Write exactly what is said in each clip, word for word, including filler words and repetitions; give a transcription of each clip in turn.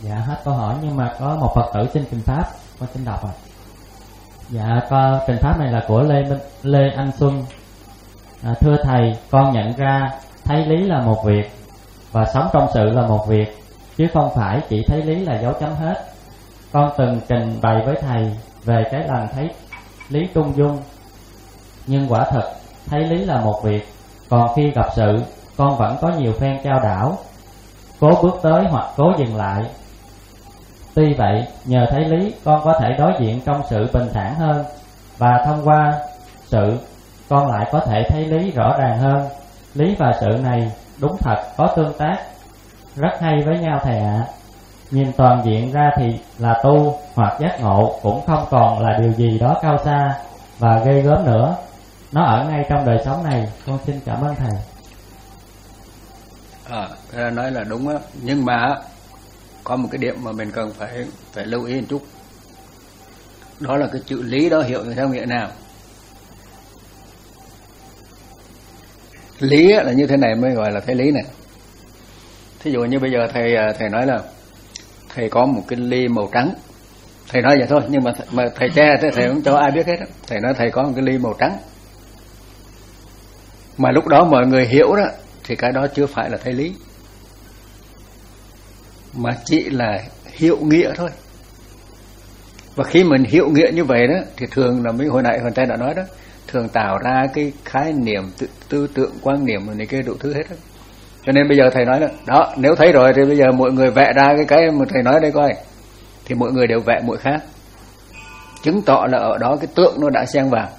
Dạ hết câu hỏi, nhưng mà có một Phật tử xin kinh pháp, con xin đọc ạ. À. Dạ con kinh pháp này là của Lê Minh, Lê Anh Xuân. À, thưa thầy, con nhận ra thấy lý là một việc và sống trong sự là một việc, chứ không phải chỉ thấy lý là dấu chấm hết. Con từng trình bày với thầy về cái lần thấy lý trung dung, nhưng quả thật thấy lý là một việc, còn khi gặp sự con vẫn có nhiều phen trao đảo, cố bước tới hoặc cố dừng lại. Tuy vậy, nhờ thấy lý con có thể đối diện trong sự bình thản hơn, và thông qua sự con lại có thể thấy lý rõ ràng hơn. Lý và sự này đúng thật có tương tác rất hay với nhau thầy ạ. À. Nhìn toàn diện ra thì là tu hoặc giác ngộ cũng không còn là điều gì đó cao xa và ghê gớm nữa. Nó ở ngay trong đời sống này. Con xin cảm ơn thầy. À, nói là đúng á, nhưng mà có một cái điểm mà mình cần phải phải lưu ý một chút. Đó là cái chữ lý đó hiểu theo nghĩa nào. Lý là như thế này mới gọi là thấy lý này. Thí dụ như bây giờ thầy thầy nói là thầy có một cái ly màu trắng, thầy nói vậy thôi, nhưng mà mà thầy che thế thầy không cho ai biết hết. Thầy nói thầy có một cái ly màu trắng, mà lúc đó mọi người hiểu đó thì cái đó chưa phải là thấy lý, mà chỉ là hiệu nghĩa thôi. Và khi mình hiệu nghĩa như vậy đó thì thường là mấy hồi nãy hồi thầy đã nói đó, thường tạo ra cái khái niệm tư, tư tượng quan niệm này kia đủ thứ hết đó. Cho nên bây giờ thầy nói là đó, nếu thấy rồi thì bây giờ mọi người vẽ ra cái cái mà thầy nói đây coi, thì mọi người đều vẽ mỗi khác, chứng tỏ là ở đó cái tượng nó đã xen vào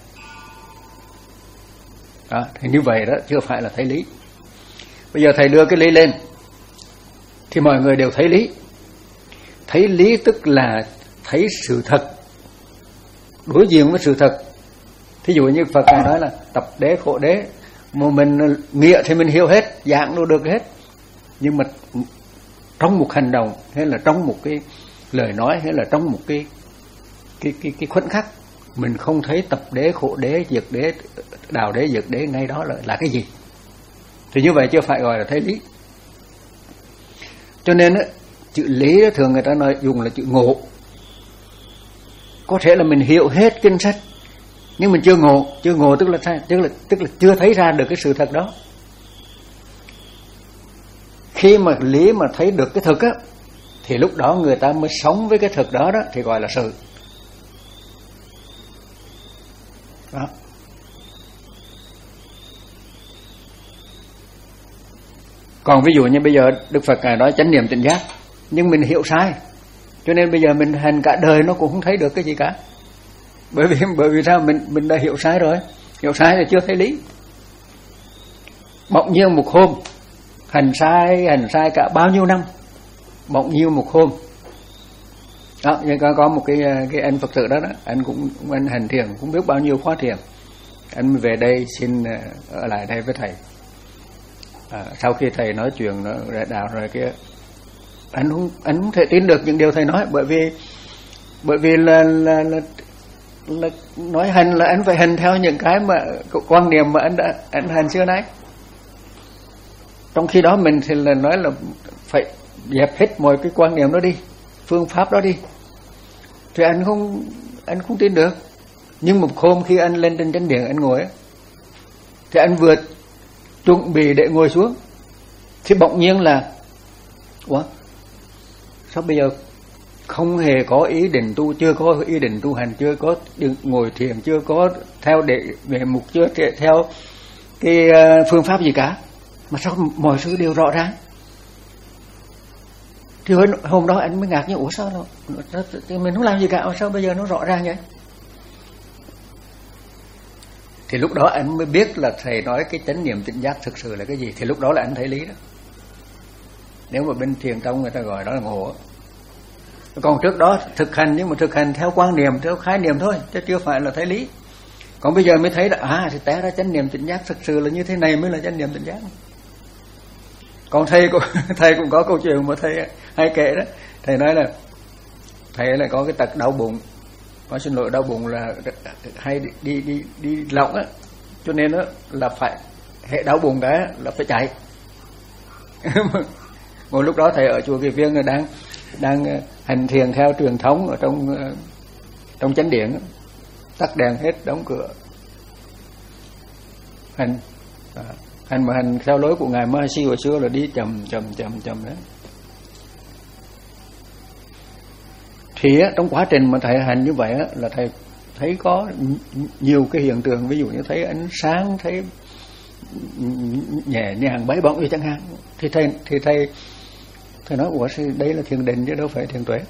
đó. Thì như vậy đó chưa phải là thấy lý. Bây giờ thầy đưa cái lý lên thì mọi người đều thấy lý. Thấy lý tức là thấy sự thật, đối diện với sự thật. Thí dụ như Phật Ngài nói là tập đế khổ đế, mà mình nghĩa thì mình hiểu hết, dạng nó được hết, nhưng mà trong một hành động hay là trong một cái lời nói hay là trong một cái cái cái cái khoảnh khắc mình không thấy tập đế khổ đế diệt đế đào đế diệt đế ngay đó là là cái gì, thì như vậy chưa phải gọi là thấy lý. Cho nên á, chữ lý đó, thường người ta nói dùng là chữ ngộ. Có thể là mình hiểu hết kinh sách nhưng mình chưa ngộ. Chưa ngộ tức là sao? Tức là, tức là chưa thấy ra được cái sự thật đó. Khi mà lý mà thấy được cái thực á, thì lúc đó người ta mới sống với cái thực đó đó, thì gọi là sự đó. Còn ví dụ như bây giờ Đức Phật Ngài nói chánh niệm tỉnh giác, nhưng mình hiểu sai, cho nên bây giờ mình hành cả đời nó cũng không thấy được cái gì cả. Bởi vì bởi vì sao? Mình mình đã hiểu sai rồi, hiểu sai thì chưa thấy lý. Bỗng nhiên một hôm hành sai hành sai cả bao nhiêu năm, bỗng nhiên một hôm đó, nhưng có có một cái cái anh Phật tử đó đó, anh cũng anh hành thiền cũng biết bao nhiêu khóa thiền, anh về đây xin ở lại đây với thầy. À, sau khi thầy nói chuyện nó đạo rồi kia, anh không anh không thể tin được những điều thầy nói, bởi vì bởi vì là là, là là nói hành là anh phải hành theo những cái mà quan niệm mà anh đã anh hành xưa nay. Trong khi đó mình thì là nói là phải dẹp hết mọi cái quan niệm đó đi, phương pháp đó đi, thì anh không anh không tin được. Nhưng một hôm khi anh lên trên chánh điện anh ngồi ấy, thì anh vừa chuẩn bị để ngồi xuống thì bỗng nhiên là ủa sao bây giờ không hề có ý định tu, chưa có ý định tu hành, chưa có ngồi thiền, chưa có theo đệ về mục, chưa theo cái phương pháp gì cả, mà sao mọi thứ đều rõ ràng. Thì hôm đó anh mới ngạc nhiên, ủa sao nó, mình không làm gì cả, sao bây giờ nó rõ ràng vậy? Thì lúc đó anh mới biết là thầy nói cái chánh niệm tỉnh giác thực sự là cái gì. Thì lúc đó là anh thấy lý đó. Nếu mà bên thiền tông người ta gọi đó là ngộ. Còn trước đó thực hành, nhưng mà thực hành theo quan niệm, theo khái niệm thôi, chứ chưa phải là thấy lý. Còn bây giờ mới thấy là à thì té ra chánh niệm tỉnh giác thực sự là như thế này mới là chánh niệm tỉnh giác. Còn thầy cũng, thầy cũng có câu chuyện mà thầy hay kể đó. Thầy nói là thầy là có cái tật đau bụng, có xin lỗi đau bụng là hay đi đi đi, đi lỏng á, cho nên đó là phải hệ đau bụng cái là phải chạy. Một lúc đó thầy ở chùa Kỳ Viên đang đang hành thiền theo truyền thống ở trong trong chánh điện, tắt đèn hết, đóng cửa, hành à, hành mà hành theo lối của ngài Mahasi hồi xưa là đi chậm chậm chậm chậm đấy. Thì á, trong quá trình mà thầy hành như vậy á, là thầy thấy có nhiều cái hiện tượng, ví dụ như thấy ánh sáng, thấy nhẹ nhàng bay bổng như chẳng hạn, thì thầy thì thầy thầy nói ủa đây là thiền định chứ đâu phải thiền tuệ.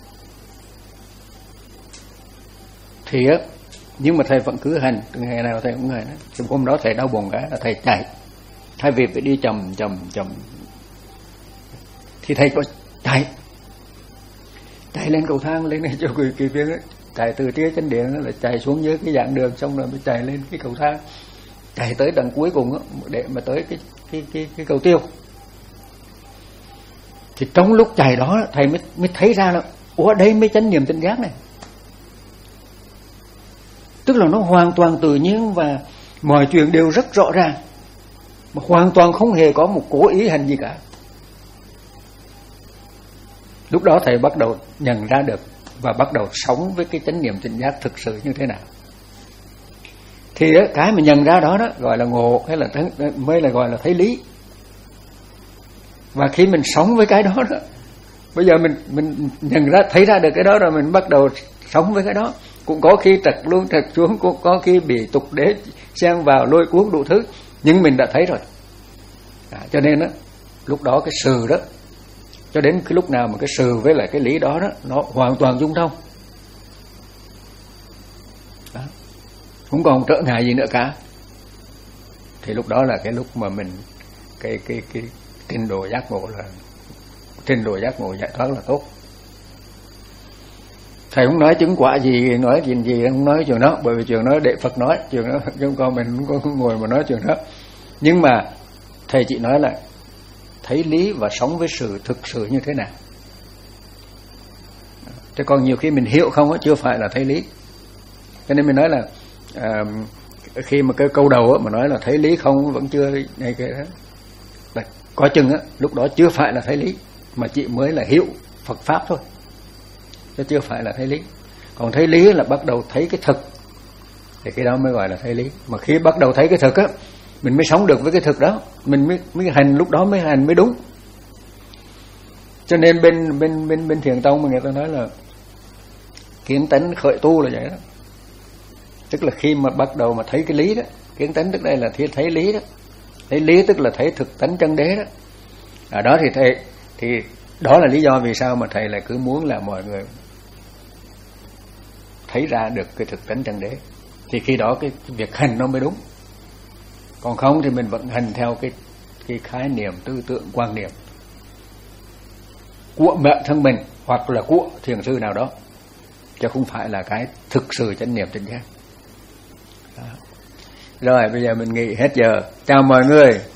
Thì á, nhưng mà thầy vẫn cứ hành, ngày nào thầy cũng hành. Thì hôm đó thầy đau bụng cái là thầy chạy, thay vì phải đi chậm chậm chậm thì thầy có chạy chạy lên cầu thang, lên cho kỳ kỳ viên ấy, chạy từ phía chánh điện là chạy xuống dưới cái giảng đường, xong rồi mới chạy lên cái cầu thang, chạy tới đằng cuối cùng đó, để mà tới cái cái cái cái cầu tiêu. Thì trong lúc chạy đó thầy mới mới thấy ra là ủa đây mới chánh niệm tỉnh giác này, tức là nó hoàn toàn tự nhiên và mọi chuyện đều rất rõ ràng, mà hoàn toàn không hề có một cố ý hành gì cả. Lúc đó thầy bắt đầu nhận ra được và bắt đầu sống với cái chánh niệm tỉnh giác thực sự như thế nào. Thì cái mà nhận ra đó đó gọi là ngộ, hay là mới là gọi là thấy lý. Và khi mình sống với cái đó đó, bây giờ mình mình nhận ra thấy ra được cái đó rồi, mình bắt đầu sống với cái đó. Cũng có khi trật luôn trật xuống, cũng có khi bị tục đế xen vào lôi cuốn đủ thứ, nhưng mình đã thấy rồi. À, cho nên đó, lúc đó cái sự đó, cho đến cái lúc nào mà cái sự với lại cái lý đó đó nó hoàn toàn dung thông, đó, không còn trở ngại gì nữa cả, thì lúc đó là cái lúc mà mình cái cái cái trình độ giác ngộ là trình độ giác ngộ giải thoát là tốt. Thầy không nói chứng quả gì, nói gì gì không nói chuyện đó, bởi vì chuyện đó để Phật nói, chuyện đó chúng con mình không có ngồi mà nói chuyện đó. Nhưng mà thầy chỉ nói là thấy lý và sống với sự thực sự như thế nào. Chứ còn nhiều khi mình hiểu không, chưa phải là thấy lý. Cho nên mình nói là à, khi mà cái câu đầu mà nói là thấy lý không vẫn chưa ngay cái đó, là có chừng á, lúc đó chưa phải là thấy lý, mà chỉ mới là hiểu Phật pháp thôi, chứ chưa phải là thấy lý. Còn thấy lý là bắt đầu thấy cái thực, thì cái đó mới gọi là thấy lý. Mà khi bắt đầu thấy cái thực á, mình mới sống được với cái thực đó, mình mới mới hành, lúc đó mới hành mới đúng. Cho nên bên bên bên bên Thiền tông mà người ta nói là kiến tánh khởi tu là vậy đó. Tức là khi mà bắt đầu mà thấy cái lý đó, kiến tánh tức đây là thấy lý đó. Thấy lý tức là thấy thực tánh chân đế đó. Ở đó thì thầy thì đó là lý do vì sao mà thầy lại cứ muốn là mọi người thấy ra được cái thực tánh chân đế. Thì khi đó cái, cái việc hành nó mới đúng. Còn không thì mình vẫn hành theo cái cái khái niệm, tư tưởng, quan niệm của bản thân mình hoặc là của thiền sư nào đó, chứ không phải là cái thực sự chánh niệm tỉnh giác. Rồi bây giờ mình nghỉ hết giờ. Chào mọi người.